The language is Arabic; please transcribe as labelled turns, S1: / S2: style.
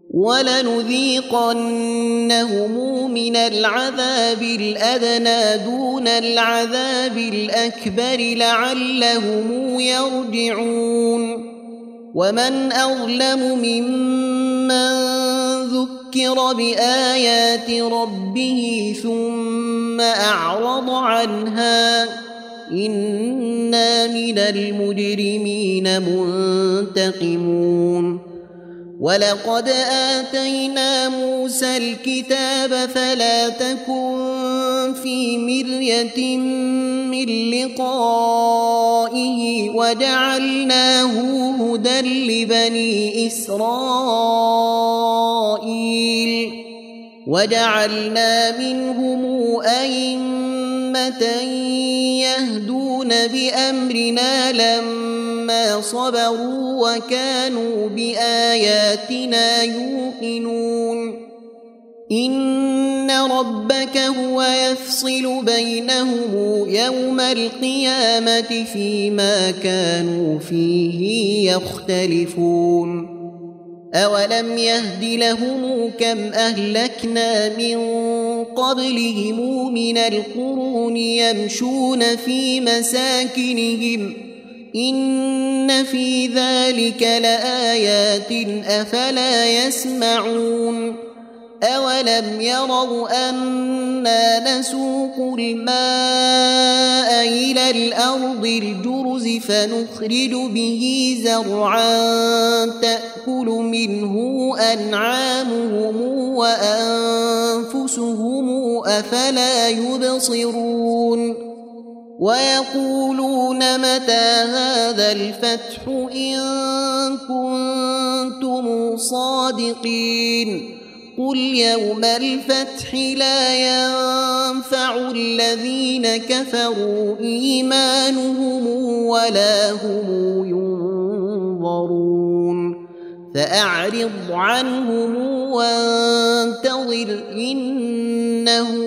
S1: ولنذيقنهم من العذاب الأدنى دون العذاب الأكبر لعلهم يرجعون ومن أظلم ممن ذكر بآيات ربه ثم أعرض عنها إنا من المجرمين منتقمون ولقد آتينا موسى الكتاب فلا تكن في مرية من لقائه وجعلناه هدى لبني إسرائيل وجعلنا منهم أئمة يهدون بأمرنا لما صبروا وكانوا بآياتنا يوقنون إن ربك هو يفصل بينهم يوم القيامة فيما كانوا فيه يختلفون أولم يهد لهم كم أهلكنا من قبلهم من القرون يمشون في مساكنهم إن في ذلك لآيات أفلا يسمعون أولم يروا أنا نسوق الماء إلى الأرض الجرز فنخرج به زرعا تأكل منه أنعامهم وأنفسهم أفلا يبصرون ويقولون متى هذا الفتح إن كنتم صادقين قل يوم الفتح لا ينفع الذين كفروا إيمانهم ولا هم ينظرون فأعرض عنهم وانتظر إنهم